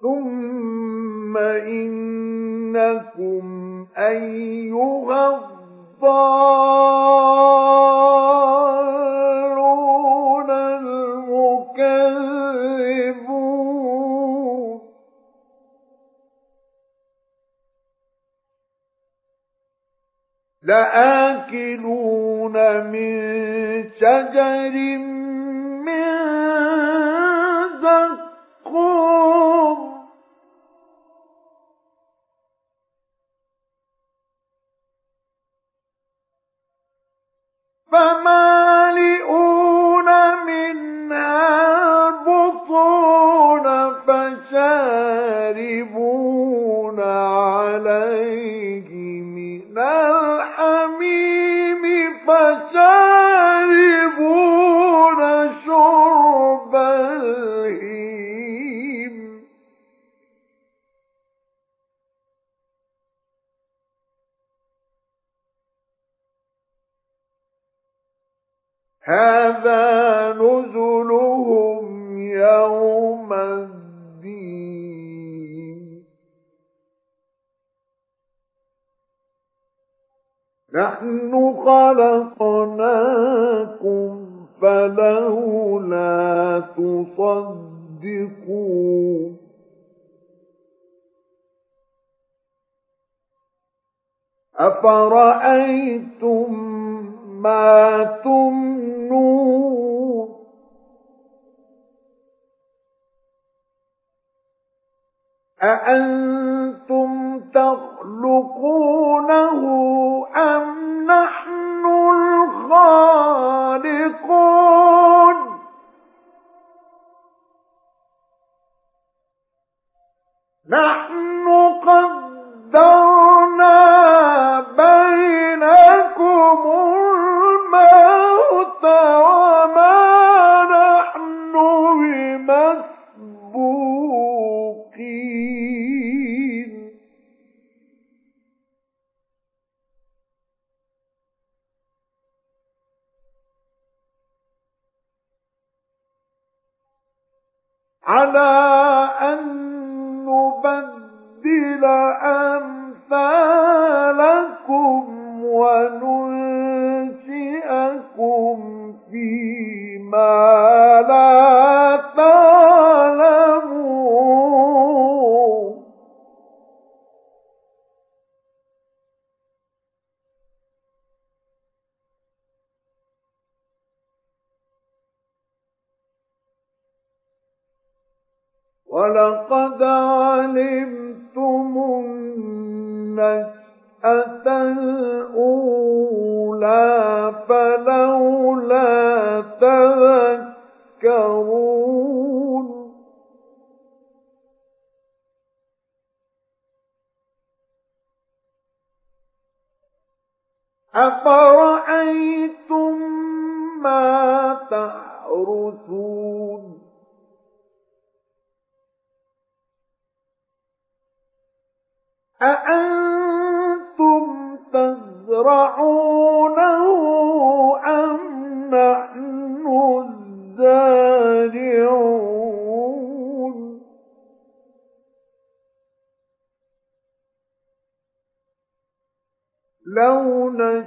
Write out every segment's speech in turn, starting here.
ثم إنكم أيها الضالون المكذبون لآكلون من شجر من زقوم فمالئون منها البطون فشاربون عليه من الحميم فشاربون شرب الهيم هذا نزلهم يوم الدين نحن خلقناكم فلولا تصدقون أفرأيتم ما تمنون أأنتم تخلقونه أم نحن الخالقون نحن قدرنا بينكم الموت وما نحن بمسبوقين على أن نبدل أمثالكم وننشئكم فيما لا تعلمون ولقد علمتم النشأة الأولى فلولا تذكرون أفرأيتم ما تحرثون أأنتم تزرعونه أم نحن الزارعون لو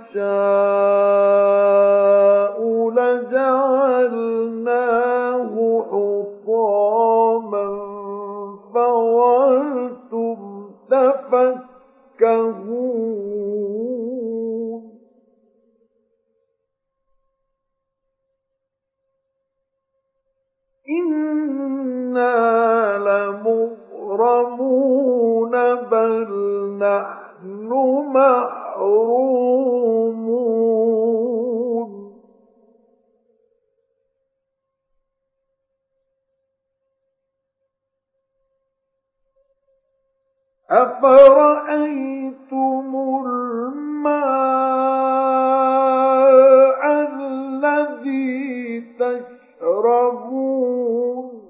نشاء لجعلناه حطاما فظلتم تفكهون إنا لمغرمون بل نحن محرومون أفرأيتم الماء الذي تشربون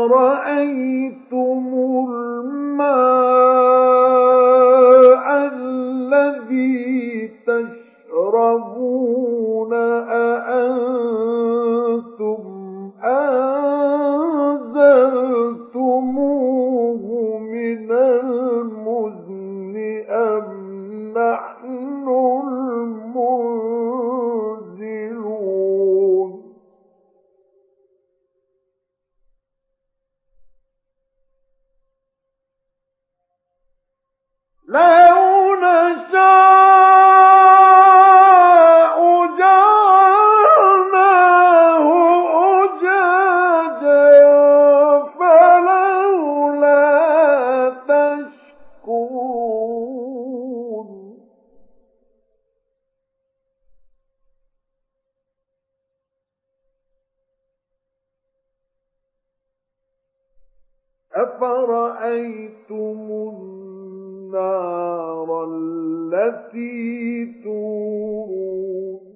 أفرأيتم الماء لو نشاء جعلناه أجاجا فلولا تشكرون أفرأيتم النار التي تورون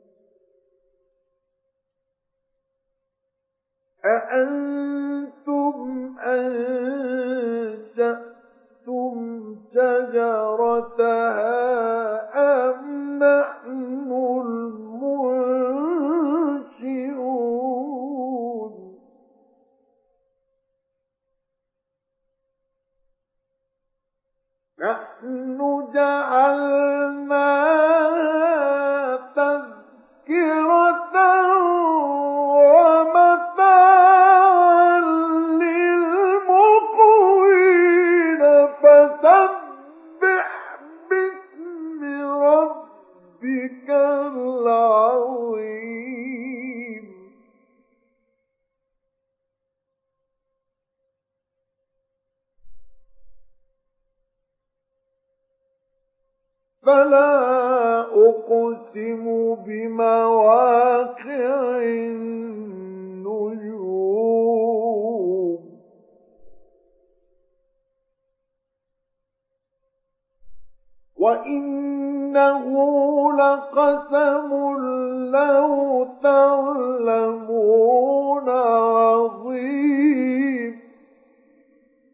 أأنتم أنشأتم شجرتها أم نحن المنشئون نحن جعلناها تذكرة ومتاعا للمقوين فسبح باسم ربك العظيم فلا أقسم بمواقع النجوم وإنه لقسم